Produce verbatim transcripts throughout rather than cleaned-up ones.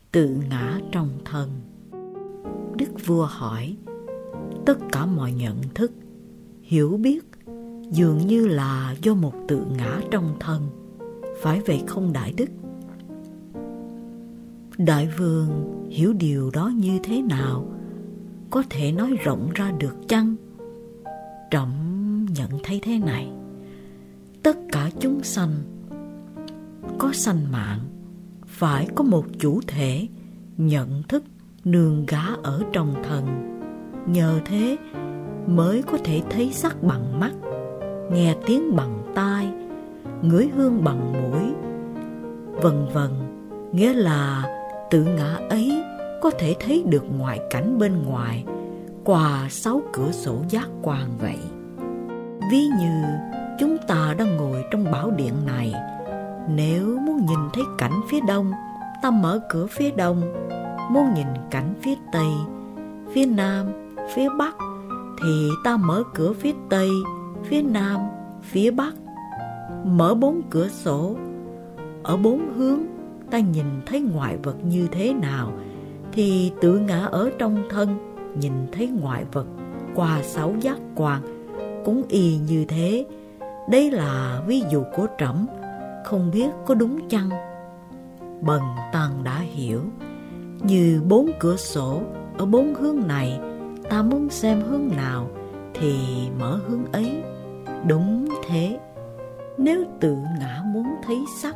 tự ngã trong thân. Đức vua hỏi, tất cả mọi nhận thức, hiểu biết dường như là do một tự ngã trong thân, phải vậy không đại đức? Đại vương hiểu điều đó như thế nào? Có thể nói rộng ra được chăng? Trẫm nhận thấy thế này: tất cả chúng sanh có sanh mạng, phải có một chủ thể nhận thức nương gá ở trong thân. Nhờ thế mới có thể thấy sắc bằng mắt, nghe tiếng bằng tai, ngửi hương bằng mũi, vân vân. Nghĩa là tự ngã ấy có thể thấy được ngoại cảnh bên ngoài qua sáu cửa sổ giác quan vậy. Ví như chúng ta đang ngồi trong bảo điện này, nếu muốn nhìn thấy cảnh phía đông, ta mở cửa phía đông. Muốn nhìn cảnh phía tây, phía nam, phía bắc, thì ta mở cửa phía tây, phía nam, phía bắc. Mở bốn cửa sổ, ở bốn hướng ta nhìn thấy ngoại vật như thế nào, thì tự ngã ở trong thân nhìn thấy ngoại vật qua sáu giác quan cũng y như thế. Đây là ví dụ của trẫm, không biết có đúng chăng? Bần tăng đã hiểu. Như bốn cửa sổ ở bốn hướng này, ta muốn xem hướng nào thì mở hướng ấy. Đúng thế. Nếu tự ngã muốn thấy sắc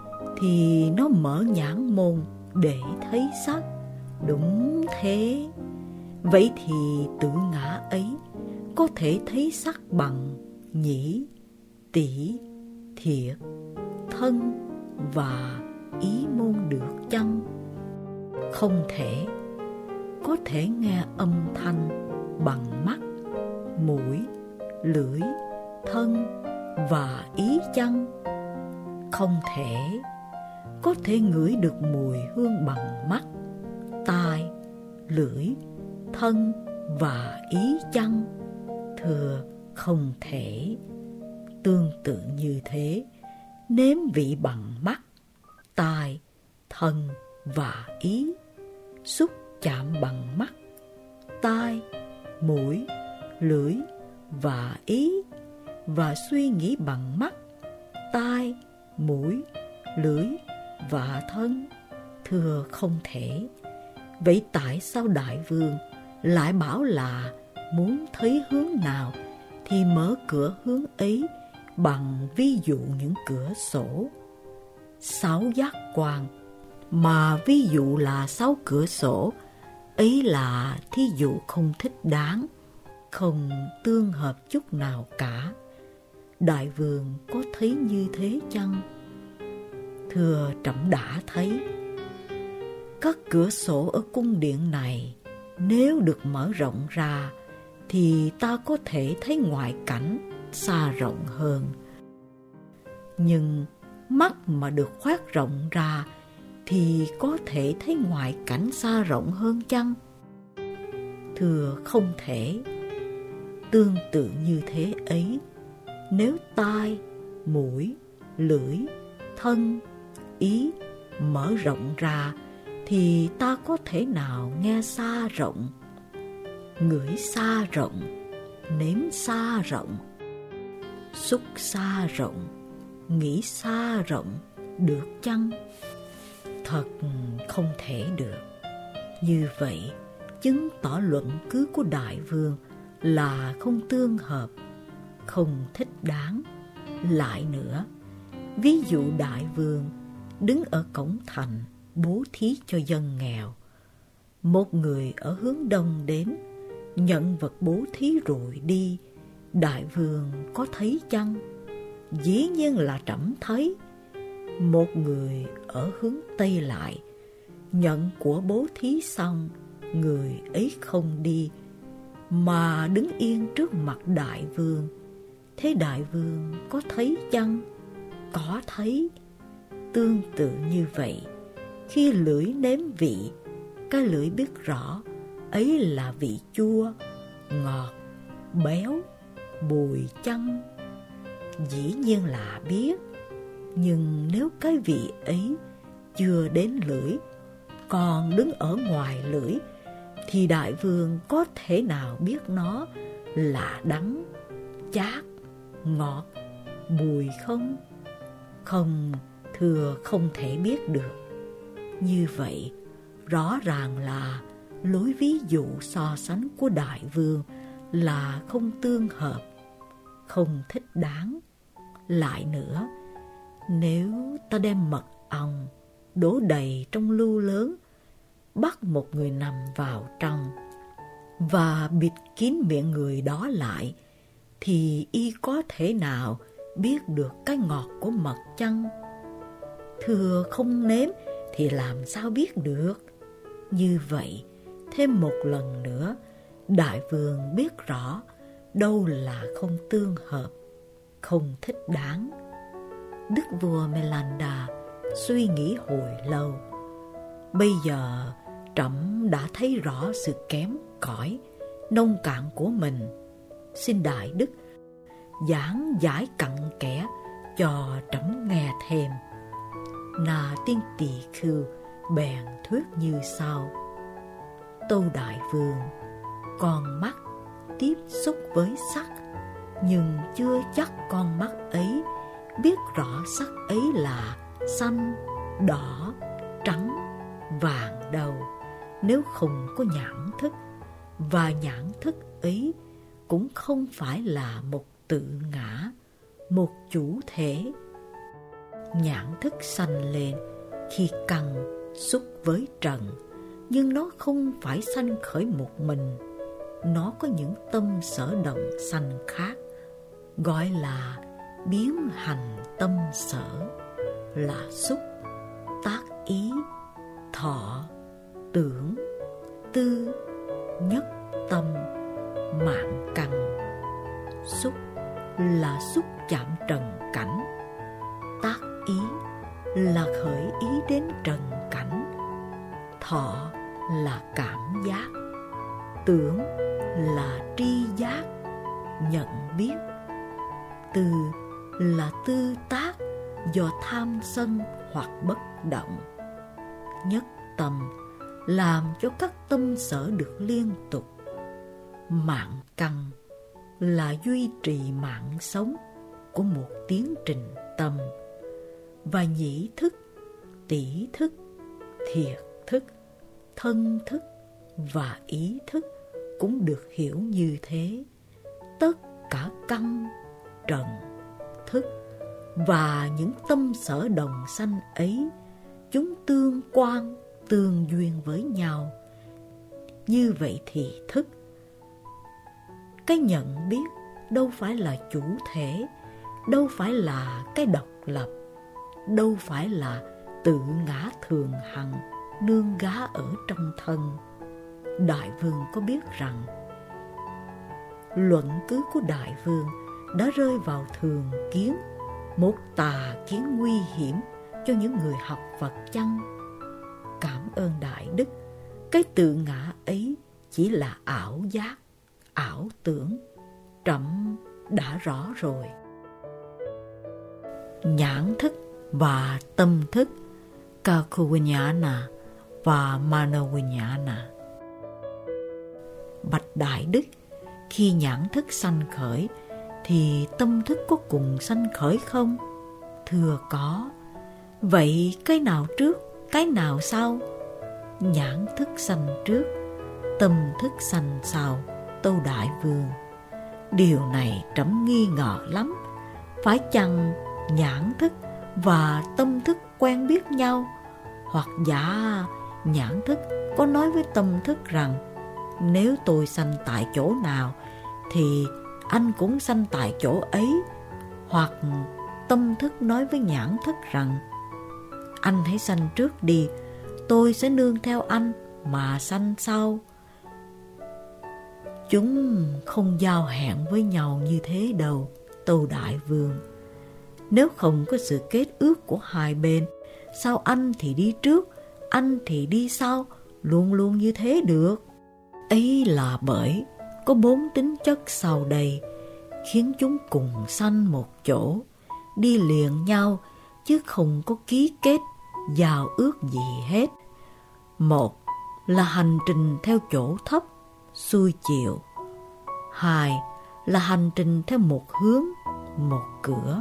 thì nó mở nhãn môn để thấy sắc. Đúng thế. Vậy thì tự ngã ấy có thể thấy sắc bằng nhĩ, tỷ, thiệt, thân và ý môn được chăng? Không thể. Có thể nghe âm thanh bằng mắt, mũi, lưỡi, thân và ý chăng? Không thể. Có thể ngửi được mùi hương bằng mắt, tai, lưỡi, thân và ý chăng? Thưa, không thể. Tương tự như thế, nếm vị bằng mắt, tai, thân và ý, xúc chạm bằng mắt, tai, mũi, lưỡi và ý, và suy nghĩ bằng mắt, tai, mũi, lưỡi và thân? Thưa, không thể. Vậy tại sao đại vương lại bảo là muốn thấy hướng nào thì mở cửa hướng ấy bằng ví dụ những cửa sổ? Sáu giác quan mà ví dụ là sáu cửa sổ ấy là thí dụ không thích đáng, không tương hợp chút nào cả. Đại vương có thấy như thế chăng? Thưa, trẫm đã thấy. Các cửa sổ ở cung điện này nếu được mở rộng ra thì ta có thể thấy ngoại cảnh xa rộng hơn. Nhưng mắt mà được khoét rộng ra thì có thể thấy ngoại cảnh xa rộng hơn chăng? Thưa, không thể. Tương tự như thế ấy, nếu tai, mũi, lưỡi, thân, ý mở rộng ra thì ta có thể nào nghe xa rộng, ngửi xa rộng, nếm xa rộng, xúc xa rộng, nghĩ xa rộng được chăng? Thật không thể được. Như vậy chứng tỏ luận cứ của đại vương là không tương hợp, không thích đáng. Lại nữa, ví dụ đại vương đứng ở cổng thành bố thí cho dân nghèo. Một người ở hướng đông đến, nhận vật bố thí rồi đi. Đại vương có thấy chăng? Dĩ nhiên là trẫm thấy. Một người ở hướng tây lại, nhận của bố thí xong, người ấy không đi mà đứng yên trước mặt đại vương. Thế đại vương có thấy chăng? Có thấy. Tương tự như vậy, khi lưỡi nếm vị, cái lưỡi biết rõ ấy là vị chua, ngọt, béo, bùi chăng? Dĩ nhiên là biết. Nhưng nếu cái vị ấy chưa đến lưỡi còn đứng ở ngoài lưỡi thì đại vương có thể nào biết nó là đắng, chát, ngọt, bùi không? Không, thưa không thể biết được. Như vậy, rõ ràng là lối ví dụ so sánh của đại vương là không tương hợp, không thích đáng. Lại nữa, nếu ta đem mật ong đổ đầy trong lu lớn, bắt một người nằm vào trong và bịt kín miệng người đó lại, thì y có thể nào biết được cái ngọt của mật chăng? Thưa không nếm thì làm sao biết được? Như vậy, thêm một lần nữa, đại vương biết rõ đâu là không tương hợp, không thích đáng. Đức vua Melanda suy nghĩ hồi lâu. Bây giờ trẫm đã thấy rõ sự kém cỏi, nông cạn của mình. Xin đại đức giảng giải cặn kẽ cho trẫm nghe thêm. Na Tiên Tỳ Khưu bèn thuyết như sau: Tâu đại vương, con mắt tiếp xúc với sắc, nhưng chưa chắc con mắt ấy biết rõ sắc ấy là xanh, đỏ, trắng, vàng đâu, nếu không có nhãn thức. Và nhãn thức ấy cũng không phải là một tự ngã, một chủ thể. Nhãn thức sanh lên khi căn xúc với trần, nhưng nó không phải sanh khởi một mình. Nó có những tâm sở động sanh khác, gọi là biến hành tâm sở, là xúc, tác ý, thọ, tưởng, tư, nhất tâm, mạng căn. Xúc là xúc chạm trần cảnh, tác ý là khởi ý đến trần cảnh, thọ là cảm giác, tưởng là tri giác, nhận biết, tư là tư tác do tham sân hoặc bất động, nhất tâm làm cho các tâm sở được liên tục, mạng căn là duy trì mạng sống của một tiến trình tâm. Và nhĩ thức, tỷ thức, thiệt thức, thân thức và ý thức cũng được hiểu như thế. Tất cả căn, trần, thức và những tâm sở đồng sanh ấy, chúng tương quan, tương duyên với nhau. Như vậy thì thức, cái nhận biết, đâu phải là chủ thể, đâu phải là cái độc lập, đâu phải là tự ngã thường hằng nương gá ở trong thân. Đại vương có biết rằng luận cứ của đại vương đã rơi vào thường kiến, một tà kiến nguy hiểm cho những người học Phật chăng? Cảm ơn đại đức, cái tự ngã ấy chỉ là ảo giác, ảo tưởng. Trẫm đã rõ rồi. Nhãn thức và tâm thức, Cakuvinyana và Manovinyana. Bạch đại đức, khi nhãn thức sanh khởi thì tâm thức có cùng sanh khởi không? Thưa có. Vậy cái nào trước, cái nào sau? Nhãn thức sanh trước, tâm thức sanh sau, tâu đại vương. Điều này trẫm nghi ngờ lắm. Phải chăng nhãn thức và tâm thức quen biết nhau? Hoặc giả nhãn thức có nói với tâm thức rằng nếu tôi sanh tại chỗ nào thì anh cũng sanh tại chỗ ấy? Hoặc tâm thức nói với nhãn thức rằng anh hãy sanh trước đi, tôi sẽ nương theo anh mà sanh sau. Chúng không giao hẹn với nhau như thế đâu, tâu đại vương. Nếu không có sự kết ước của hai bên, sao anh thì đi trước, anh thì đi sau, luôn luôn như thế được? Ấy là bởi có bốn tính chất sau đây khiến chúng cùng sanh một chỗ, đi liền nhau, chứ không có ký kết, giao ước gì hết. Một là hành trình theo chỗ thấp, xuôi chiều. Hai là hành trình theo một hướng, một cửa.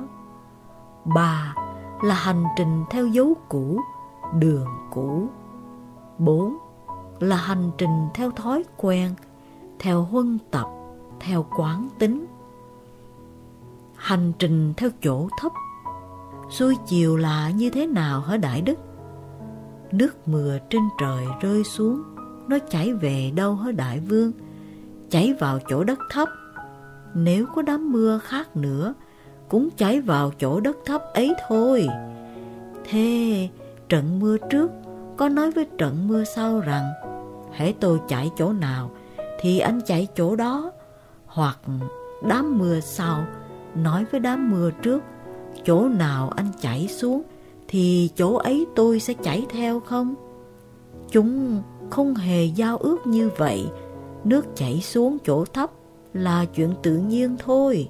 Ba là hành trình theo dấu cũ, đường cũ. Bốn là hành trình theo thói quen, theo huân tập, theo quán tính. Hành trình theo chỗ thấp, xuôi chiều là như thế nào hả Đại Đức? Nước mưa trên trời rơi xuống, nó chảy về đâu hả Đại Vương? Chảy vào chỗ đất thấp. Nếu có đám mưa khác nữa, cũng chảy vào chỗ đất thấp ấy thôi. Thế trận mưa trước có nói với trận mưa sau rằng hễ tôi chạy chỗ nào thì anh chạy chỗ đó, hoặc đám mưa sau nói với đám mưa trước chỗ nào anh chảy xuống thì chỗ ấy tôi sẽ chảy theo không? Chúng không hề giao ước như vậy. Nước chảy xuống chỗ thấp là chuyện tự nhiên thôi.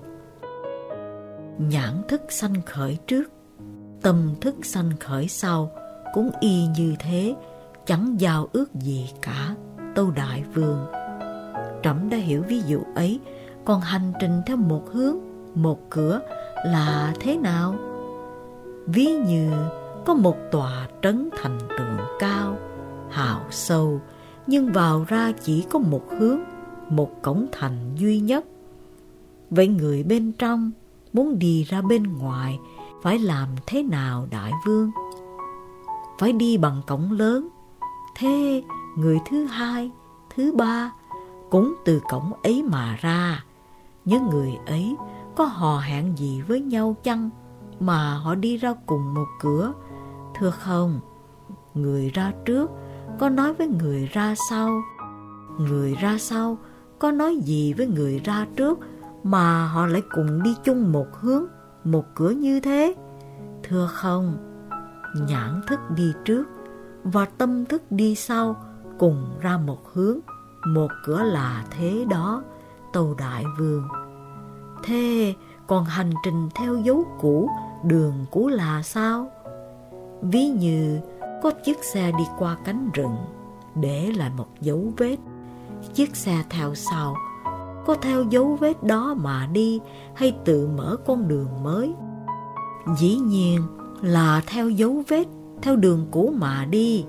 Nhãn thức sanh khởi trước, tâm thức sanh khởi sau, cũng y như thế, chẳng giao ước gì cả, Tâu Đại Vương. Trẫm đã hiểu ví dụ ấy, còn hành trình theo một hướng, một cửa là thế nào? Ví như có một tòa trấn thành tường cao, hào sâu, nhưng vào ra chỉ có một hướng, một cổng thành duy nhất. Vậy người bên trong muốn đi ra bên ngoài phải làm thế nào Đại Vương? Phải đi bằng cổng lớn. Thế người thứ hai, thứ ba cũng từ cổng ấy mà ra. Những người ấy có hò hẹn gì với nhau chăng mà họ đi ra cùng một cửa? Thưa không, người ra trước có nói với người ra sau, người ra sau có nói gì với người ra trước mà họ lại cùng đi chung một hướng, một cửa như thế? Thưa không, nhãn thức đi trước và tâm thức đi sau, cùng ra một hướng, một cửa là thế đó, Tâu Đại Vương. Thế còn hành trình theo dấu cũ, đường cũ là sao? Ví như có chiếc xe đi qua cánh rừng, để lại một dấu vết. Chiếc xe theo sau có theo dấu vết đó mà đi, hay tự mở con đường mới? Dĩ nhiên là theo dấu vết, theo đường cũ mà đi.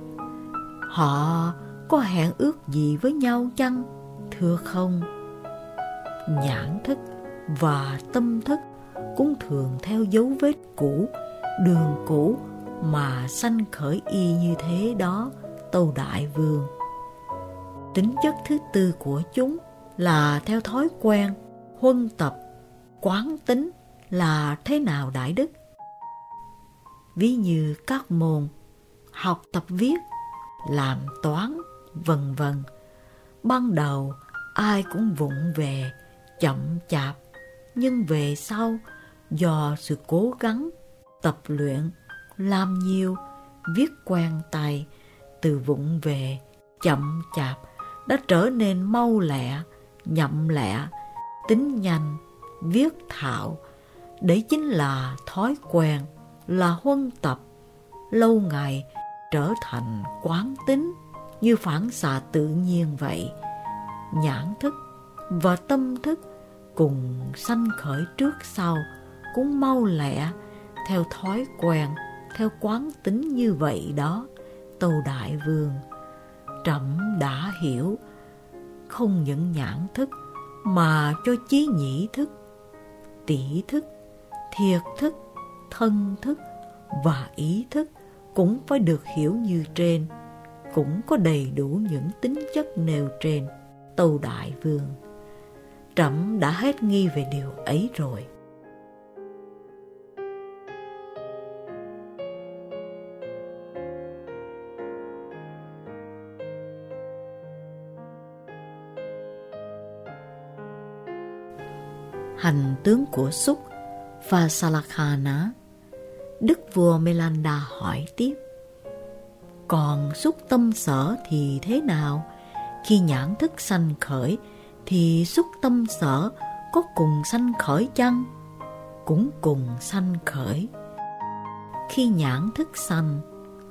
Họ có hẹn ước gì với nhau chăng? Thưa không. Nhãn thức và tâm thức cũng thường theo dấu vết cũ, đường cũ mà sanh khởi y như thế đó, Tâu Đại Vương. Tính chất thứ tư của chúng là theo thói quen, huân tập, quán tính là thế nào Đại Đức? Ví như các môn học tập viết, làm toán, vân vân. Ban đầu ai cũng vụng về, chậm chạp, nhưng về sau do sự cố gắng, tập luyện, làm nhiều, viết quen tay, từ vụng về, chậm chạp đã trở nên mau lẹ, nhậm lẹ, tính nhanh, viết thạo. Đấy chính là thói quen, là huân tập, lâu ngày trở thành quán tính, như phản xạ tự nhiên vậy. Nhãn thức và tâm thức cùng sanh khởi trước sau, cũng mau lẹ, theo thói quen, theo quán tính như vậy đó, Tâu Đại Vương. Trẫm đã hiểu, không những nhãn thức mà cho chí nhĩ thức, tỷ thức, thiệt thức, thân thức và ý thức cũng phải được hiểu như trên, cũng có đầy đủ những tính chất nêu trên, Tâu Đại Vương. Trẫm đã hết nghi về điều ấy rồi. Hành tướng của Súc Phasalakkhana. Đức vua Melanda hỏi tiếp: còn xúc tâm sở thì thế nào? Khi nhãn thức sanh khởi thì xúc tâm sở có cùng sanh khởi chăng? Cũng cùng sanh khởi. Khi nhãn thức sanh,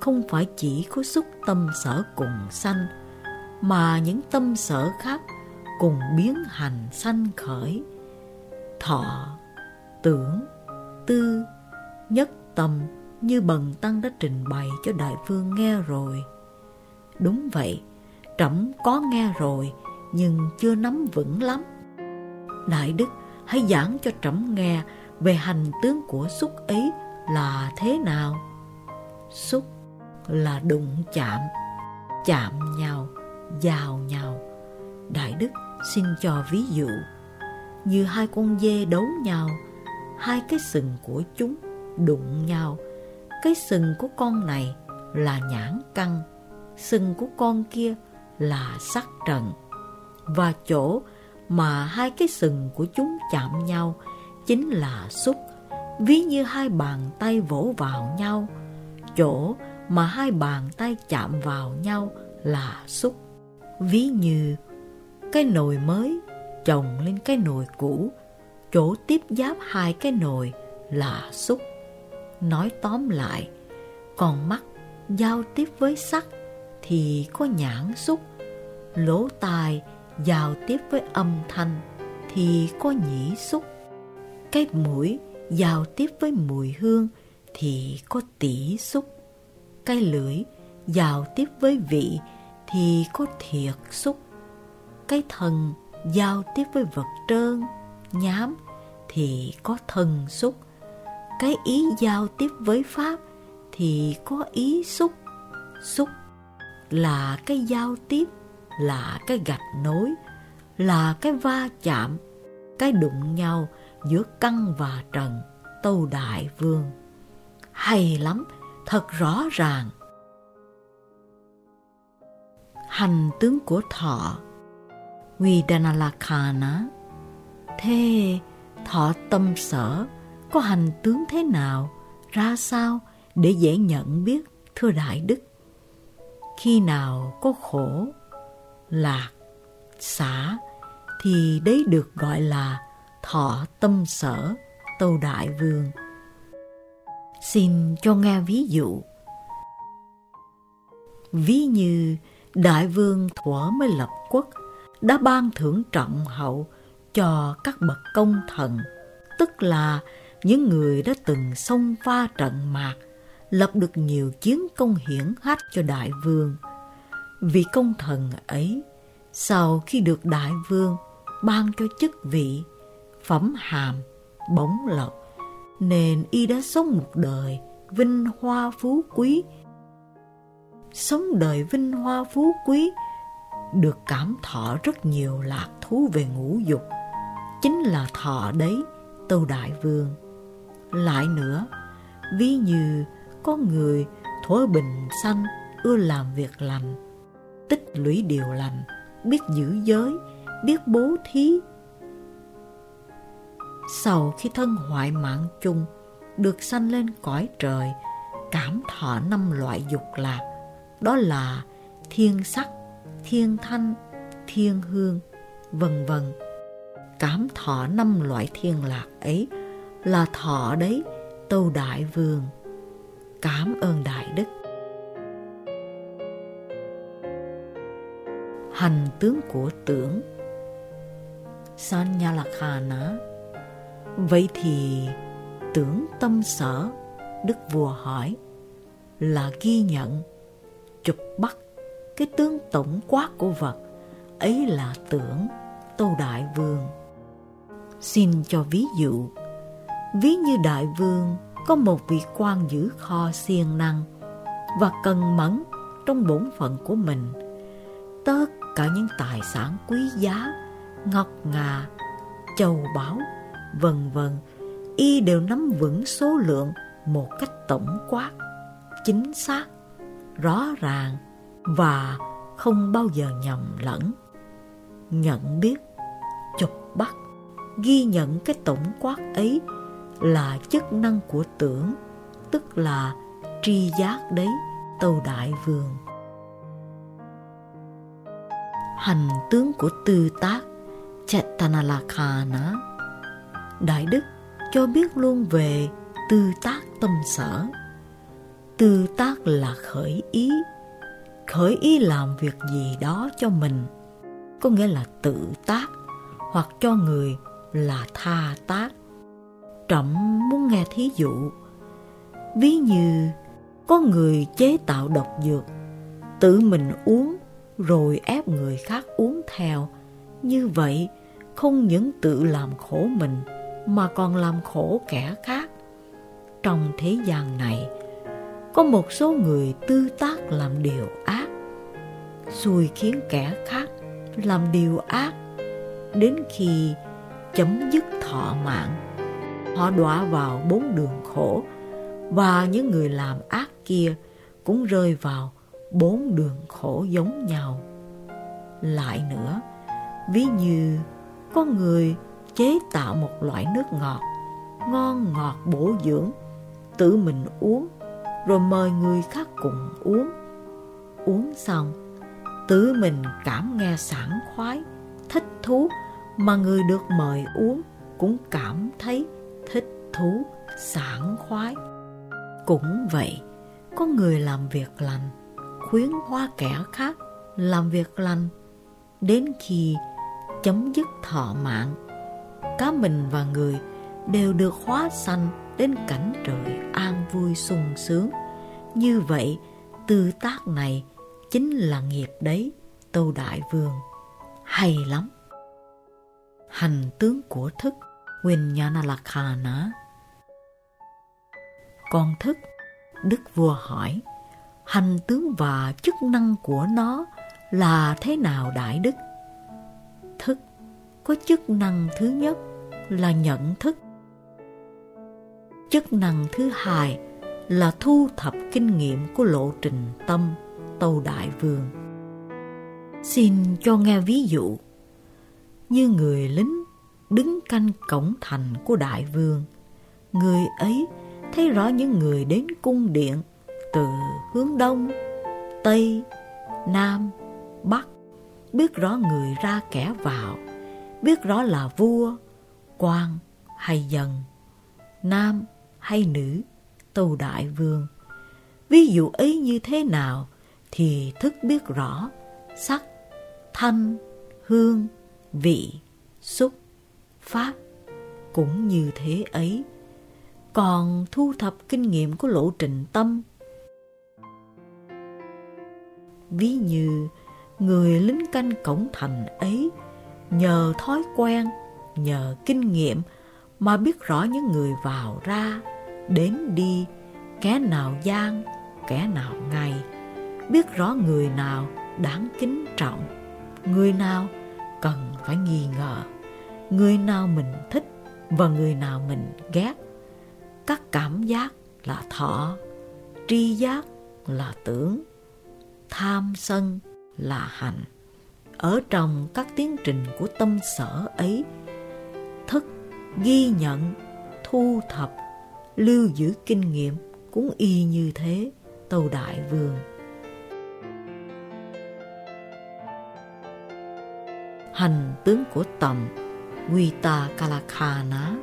không phải chỉ có xúc tâm sở cùng sanh, mà những tâm sở khác cùng biến hành sanh khởi. Thọ, tưởng, tư, nhất tâm như Bần Tăng đã trình bày cho đại vương nghe rồi. Đúng vậy, trẫm có nghe rồi nhưng chưa nắm vững lắm. Đại đức hãy giảng cho trẫm nghe về hành tướng của xúc ấy là thế nào. Xúc là đụng chạm, chạm nhau, giao nhau. Đại đức xin cho ví dụ, như hai con dê đấu nhau, hai cái sừng của chúng đụng nhau. Cái sừng của con này là nhãn căn, sừng của con kia là sắc trần. Và chỗ mà hai cái sừng của chúng chạm nhau chính là xúc. Ví như hai bàn tay vỗ vào nhau, chỗ mà hai bàn tay chạm vào nhau là xúc. Ví như cái nồi mới chồng lên cái nồi cũ, chỗ tiếp giáp hai cái nồi là xúc. Nói tóm lại, con mắt giao tiếp với sắc thì có nhãn xúc, lỗ tai giao tiếp với âm thanh thì có nhĩ xúc, cái mũi giao tiếp với mùi hương thì có tỷ xúc, cái lưỡi giao tiếp với vị thì có thiệt xúc, cái thân giao tiếp với vật trơn, nhám thì có thân xúc, cái ý giao tiếp với pháp thì có ý xúc. Xúc là cái giao tiếp, là cái gạch nối, là cái va chạm, cái đụng nhau giữa căn và trần. Tâu đại vương, hay lắm, thật rõ ràng. Hành tướng của thọ. Vidanalakhana. Thế thọ tâm sở có hành tướng thế nào, ra sao để dễ nhận biết, thưa đại đức? Khi nào có khổ, lạc, xả thì đấy được gọi là thọ tâm sở. Tâu đại vương, xin cho nghe ví dụ. Ví như đại vương thuở mới lập quốc đã ban thưởng trọng hậu cho các bậc công thần, tức là những người đã từng xông pha trận mạc, lập được nhiều chiến công hiển hách cho đại vương. Vị công thần ấy, sau khi được đại vương ban cho chức vị, phẩm hàm, bổng lộc, nên y đã sống một đời vinh hoa phú quý. Sống đời vinh hoa phú quý, được cảm thọ rất nhiều lạc thú về ngũ dục, chính là thọ đấy, tâu đại vương. Lại nữa, ví như có người thuở bình sanh ưa làm việc lành, tích lũy điều lành, biết giữ giới, biết bố thí. Sau khi thân hoại mạng chung, được sanh lên cõi trời, cảm thọ năm loại dục lạc, đó là thiên sắc, thiên thanh, thiên hương, vân vân. Cảm thọ năm loại thiên lạc ấy là thọ đấy, tâu đại vương. Cảm ơn đại đức. Hành tướng của tưởng. Sanyalakhana. Vậy thì tưởng tâm sở, đức vua hỏi, là ghi nhận, chụp bắt cái tướng tổng quát của vật, ấy là tưởng, tâu đại vương. Xin cho ví dụ. Ví như đại vương có một vị quan giữ kho siêng năng và cần mẫn trong bổn phận của mình. Tất cả những tài sản quý giá, ngọc ngà, châu báu, vân vân, y đều nắm vững số lượng một cách tổng quát, chính xác, rõ ràng và không bao giờ nhầm lẫn. Nhận biết, chụp bắt, ghi nhận cái tổng quát ấy là chức năng của tưởng, tức là tri giác đấy, tâu đại vương. Hành tướng của tư tác, Chetanalakhana. Đại đức cho biết luôn về tư tác tâm sở. Tư tác là khởi ý. Khởi ý làm việc gì đó cho mình, có nghĩa là tự tác, hoặc cho người là tha tác. Trẫm muốn nghe thí dụ. Ví như có người chế tạo độc dược, tự mình uống rồi ép người khác uống theo. Như vậy không những tự làm khổ mình mà còn làm khổ kẻ khác. Trong thế gian này, có một số người tư tác làm điều ác, xui khiến kẻ khác làm điều ác. Đến khi chấm dứt thọ mạng, họ đọa vào bốn đường khổ, và những người làm ác kia cũng rơi vào bốn đường khổ giống nhau. Lại nữa, ví như có người chế tạo một loại nước ngọt, ngon ngọt bổ dưỡng, tự mình uống, rồi mời người khác cùng uống. Uống xong, tự mình cảm nghe sảng khoái, thích thú, mà người được mời uống cũng cảm thấy thích thú, sảng khoái. Cũng vậy, có người làm việc lành, khuyến hóa kẻ khác làm việc lành. Đến khi chấm dứt thọ mạng, cả mình và người đều được hóa sanh đến cảnh trời an vui sung sướng. Như vậy, tư tác này chính là nghiệp đấy, Tâu Đại Vương. Hay lắm. Hành tướng của thức, Viññāṇalakkhana. Con thức, Đức Vua hỏi, hành tướng và chức năng của nó là thế nào đại đức? Thức có chức năng thứ nhất là nhận thức. Chức năng thứ hai là thu thập kinh nghiệm của lộ trình tâm, Tâu Đại Vương. Xin cho nghe ví dụ. Như người lính đứng canh cổng thành của đại vương, người ấy thấy rõ những người đến cung điện từ hướng đông, tây, nam, bắc, biết rõ người ra kẻ vào, biết rõ là vua, quan hay dân, nam hay nữ, Tâu Đại Vương. Ví dụ ấy như thế nào thì thức biết rõ sắc, thanh, hương, vị, xúc, pháp cũng như thế ấy. Còn thu thập kinh nghiệm của lộ trình tâm, ví như người lính canh cổng thành ấy nhờ thói quen, nhờ kinh nghiệm mà biết rõ những người vào ra, đến đi, kẻ nào gian, kẻ nào ngay, biết rõ người nào đáng kính trọng, người nào cần phải nghi ngờ, người nào mình thích và người nào mình ghét. Các cảm giác là thọ, tri giác là tưởng, tham sân là hành. Ở trong các tiến trình của tâm sở ấy, thức ghi nhận, thu thập, lưu giữ kinh nghiệm cũng y như thế, Tâu Đại Vương. Hành tướng của tầm, Vitākalakkhana.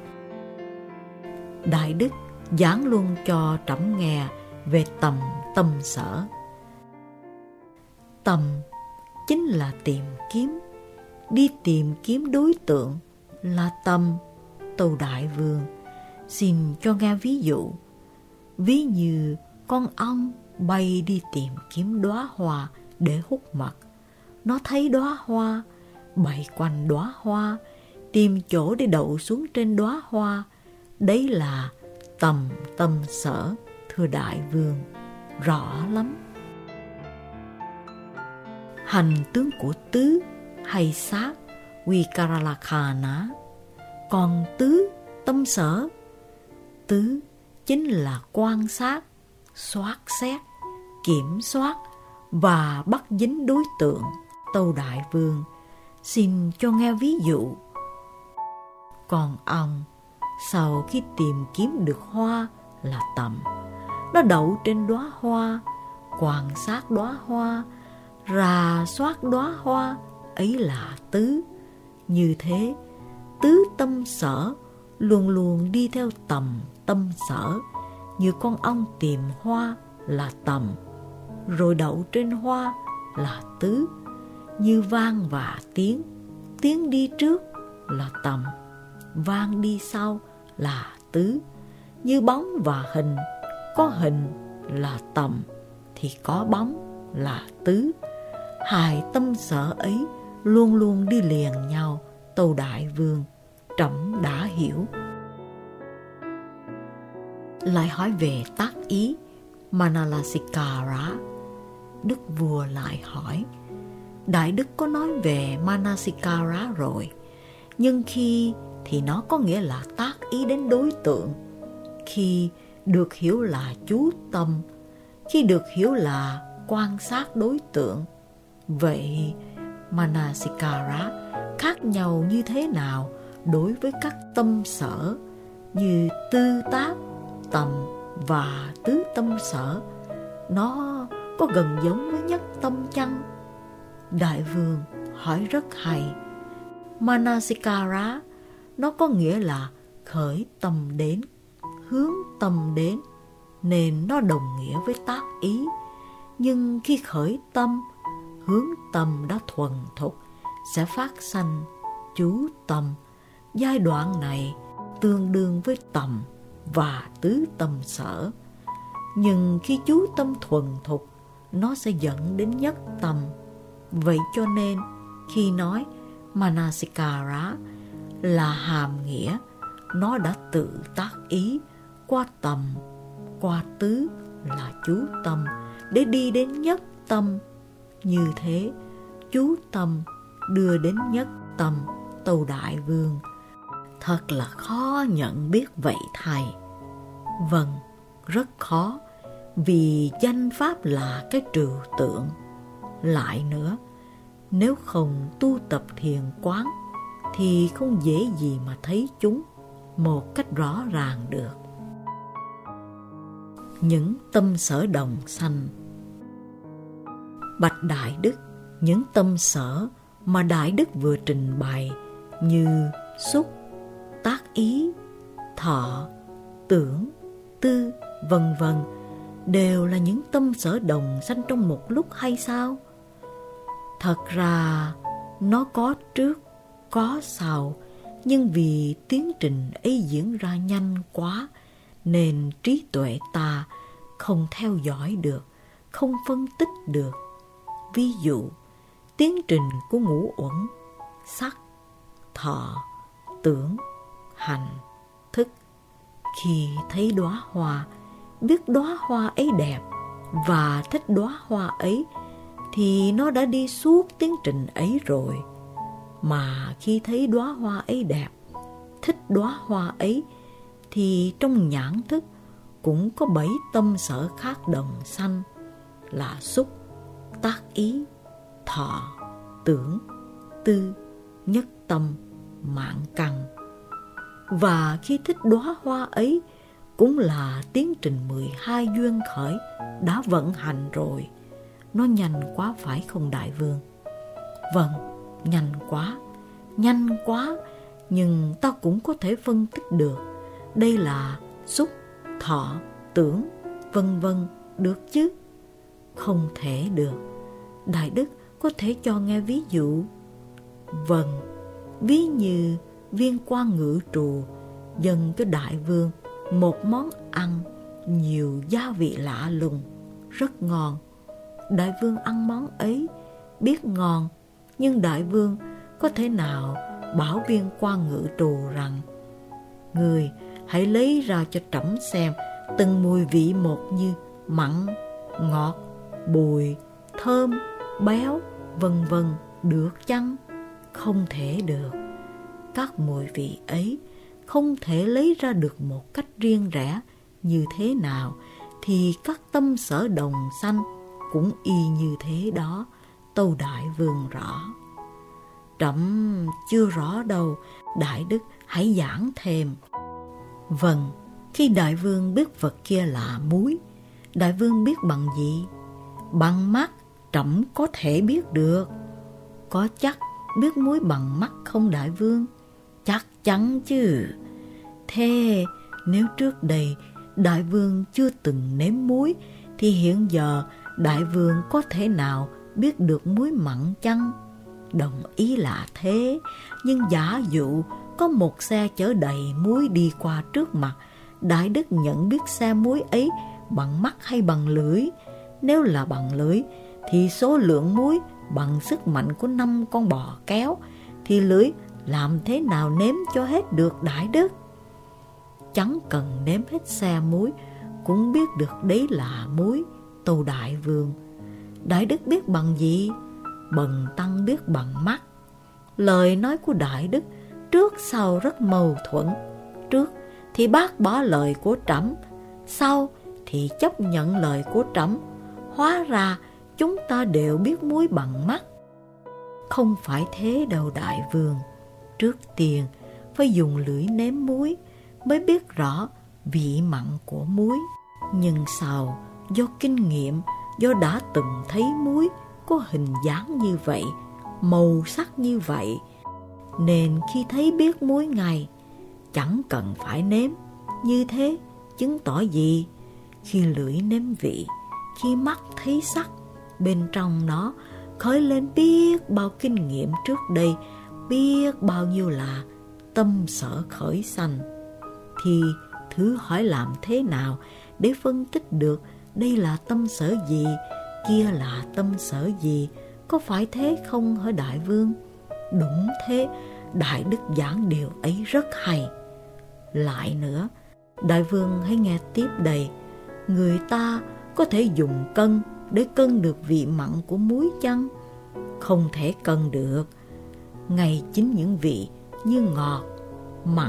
Đại đức giảng luôn cho trẫm nghe về tầm tâm sở. Tầm chính là tìm kiếm, đi tìm kiếm đối tượng là tâm, Tâu Đại Vương. Xin cho nghe ví dụ. Ví như con ong bay đi tìm kiếm đóa hoa để hút mật. Nó thấy đóa hoa, bay quanh đóa hoa, tìm chỗ để đậu xuống trên đóa hoa. Đấy là tầm tâm sở, thưa Đại Vương, rõ lắm. Hành tướng của tứ hay sát, Vicaralakhana. Còn tứ tâm sở, tứ chính là quan sát, soát xét, kiểm soát và bắt dính đối tượng, Tâu Đại Vương. Xin cho nghe ví dụ. Còn ong sau khi tìm kiếm được hoa là tầm, nó đậu trên đóa hoa, quan sát đóa hoa, rà soát đóa hoa, ấy là tứ. Như thế, tứ tâm sở luôn luôn đi theo tầm tâm sở, như con ong tìm hoa là tầm, rồi đậu trên hoa là tứ, như vang và tiếng, tiếng đi trước là tầm, vang đi sau là tứ, như bóng và hình, có hình là tầm thì có bóng là tứ. Hai tâm sở ấy luôn luôn đi liền nhau, tâu đại vương, trẫm đã hiểu. Lại hỏi về tác ý Manasikara. Đức vua lại hỏi, đại đức có nói về Manasikara rồi, nhưng khi thì nó có nghĩa là tác ý đến đối tượng, khi được hiểu là chú tâm, khi được hiểu là quan sát đối tượng. Vậy Manasikara khác nhau như thế nào đối với các tâm sở như tư tác, tầm và tứ tâm sở? Nó có gần giống với nhất tâm chăng? Đại vương hỏi rất hay. Manasikara nó có nghĩa là khởi tâm đến, hướng tâm đến, nên nó đồng nghĩa với tác ý. Nhưng khi khởi tâm, hướng tâm đã thuần thục, sẽ phát sanh chú tâm. Giai đoạn này tương đương với tầm và tứ tâm sở. Nhưng khi chú tâm thuần thục, nó sẽ dẫn đến nhất tâm. Vậy cho nên khi nói Manasikara là hàm nghĩa, nó đã tự tác ý qua tầm, qua tứ là chú tâm để đi đến nhất tâm. Như thế, chú tâm đưa đến nhất tâm, tâu đại vương. Thật là khó nhận biết vậy thầy. Vâng, rất khó, vì danh pháp là cái trừu tượng. Lại nữa, nếu không tu tập thiền quán thì không dễ gì mà thấy chúng một cách rõ ràng được. Những tâm sở đồng sanh. Bạch Đại Đức, những tâm sở mà Đại Đức vừa trình bày như xúc, tác ý, thọ, tưởng, tư, vân vân đều là những tâm sở đồng sanh trong một lúc hay sao? Thật ra nó có trước, có sau, nhưng vì tiến trình ấy diễn ra nhanh quá nên trí tuệ ta không theo dõi được, không phân tích được. Ví dụ, tiến trình của ngũ uẩn, sắc, thọ, tưởng, hành, thức. Khi thấy đóa hoa, biết đóa hoa ấy đẹp và thích đóa hoa ấy, thì nó đã đi suốt tiến trình ấy rồi. Mà khi thấy đóa hoa ấy đẹp, thích đóa hoa ấy, thì trong nhãn thức cũng có bảy tâm sở khác đồng sanh là xúc, tác ý, thọ, tưởng, tư, nhất tâm, mạng căn. Và khi thích đóa hoa ấy cũng là tiến trình mười hai duyên khởi đã vận hành rồi. Nó nhanh quá phải không đại vương? Vâng, nhanh quá, nhanh quá, nhưng ta cũng có thể phân tích được. Đây là xúc, thọ, tưởng, vân vân, được chứ? Không thể được. Đại Đức có thể cho nghe ví dụ. Vâng, ví như Viên Quan Ngự Trù dâng cho đại vương một món ăn nhiều gia vị lạ lùng, rất ngon. Đại vương ăn món ấy, biết ngon, nhưng đại vương có thể nào bảo Viên Quan Ngự Trù rằng: người hãy lấy ra cho trẫm xem từng mùi vị một như mặn, ngọt, bùi, thơm, béo, vân vân, được chăng? Không thể được. Các mùi vị ấy không thể lấy ra được một cách riêng rẽ như thế nào, thì các tâm sở đồng sanh cũng y như thế đó, tâu đại vương rõ. Trẫm chưa rõ đâu, đại đức hãy giảng thêm. Vâng, khi đại vương biết vật kia là muối, đại vương biết bằng gì? Bằng mắt trẫm có thể biết được. Có chắc biết muối bằng mắt không đại vương? Chắc chắn chứ. Thế nếu trước đây Đại vương chưa từng nếm muối, thì hiện giờ đại vương có thể nào biết được muối mặn chăng? Đồng ý là thế, nhưng giả dụ có một xe chở đầy muối đi qua trước mặt, đại đức nhận biết xe muối ấy bằng mắt hay bằng lưỡi? Nếu là bằng lưỡi, thì số lượng muối bằng sức mạnh của năm con bò kéo, thì lưỡi làm thế nào nếm cho hết được đại đức? Chẳng cần nếm hết xe muối cũng biết được đấy là muối, tâu đại vương. Đại đức biết bằng gì? Bần tăng biết bằng mắt. Lời nói của đại đức trước sau rất mâu thuẫn. Trước thì bác bỏ lời của trẫm, sau thì chấp nhận lời của trẫm. Hóa ra chúng ta đều biết muối bằng mắt. Không phải thế đâu đại vương. Trước tiên phải dùng lưỡi nếm muối mới biết rõ vị mặn của muối. Nhưng sau do kinh nghiệm, do đã từng thấy muối có hình dáng như vậy, màu sắc như vậy, nên khi thấy biết muối ngay, chẳng cần phải nếm. Như thế chứng tỏ gì? Khi lưỡi nếm vị, khi mắt thấy sắc, bên trong nó khởi lên biết bao kinh nghiệm trước đây, biết bao nhiêu là tâm sở khởi sanh. Thì thử hỏi làm thế nào để phân tích được đây là tâm sở gì, kia là tâm sở gì? Có phải thế không hả đại vương? Đúng thế, đại đức giảng điều ấy rất hay. Lại nữa, đại vương hãy nghe tiếp đây. Người ta có thể dùng cân để cân được vị mặn của muối chăng? Không thể cân được. Ngay chính những vị như ngọt, mặn,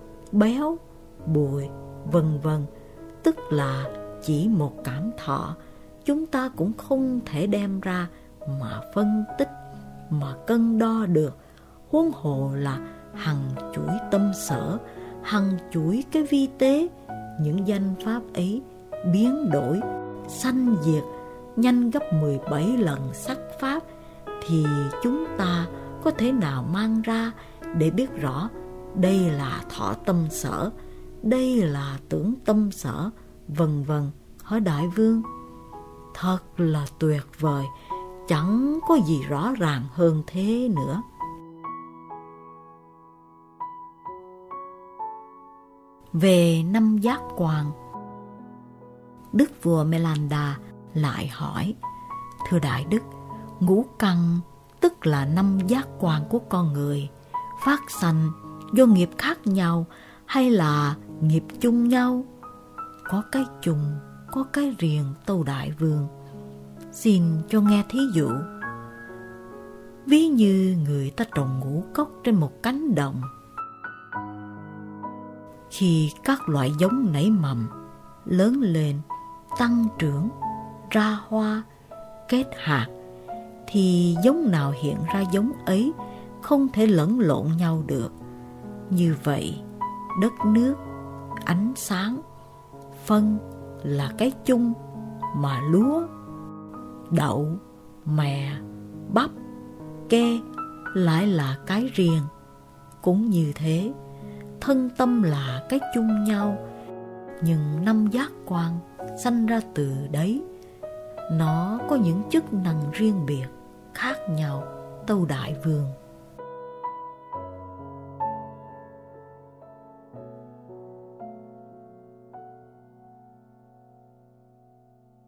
béo, bùi, vân vân, tức là chỉ một cảm thọ, chúng ta cũng không thể đem ra mà phân tích, mà cân đo được. Huống hồ là hằng chuỗi tâm sở, hằng chuỗi cái vi tế. Những danh pháp ấy biến đổi, sanh diệt nhanh gấp mười bảy lần sắc pháp, thì chúng ta có thể nào mang ra để biết rõ đây là thọ tâm sở, đây là tưởng tâm sở, vân vân, hỏi đại vương? Thật là tuyệt vời, chẳng có gì rõ ràng hơn thế nữa. Về năm giác quan, đức vua Melanda lại hỏi: thưa đại đức, ngũ căn tức là năm giác quan của con người, phát sanh do nghiệp khác nhau hay là nghiệp chung nhau? Có cái chung, có cái riêng, tâu đại vương. Xin cho nghe thí dụ. Ví như người ta trồng ngũ cốc trên một cánh đồng. Khi các loại giống nảy mầm, lớn lên, tăng trưởng, ra hoa, kết hạt, thì giống nào hiện ra giống ấy, không thể lẫn lộn nhau được. Như vậy, đất nước, ánh sáng, phân là cái chung, mà lúa, đậu, mè, bắp, kê lại là cái riêng. Cũng như thế, thân tâm là cái chung nhau, nhưng năm giác quan sanh ra từ đấy, nó có những chức năng riêng biệt, khác nhau, tâu đại vương.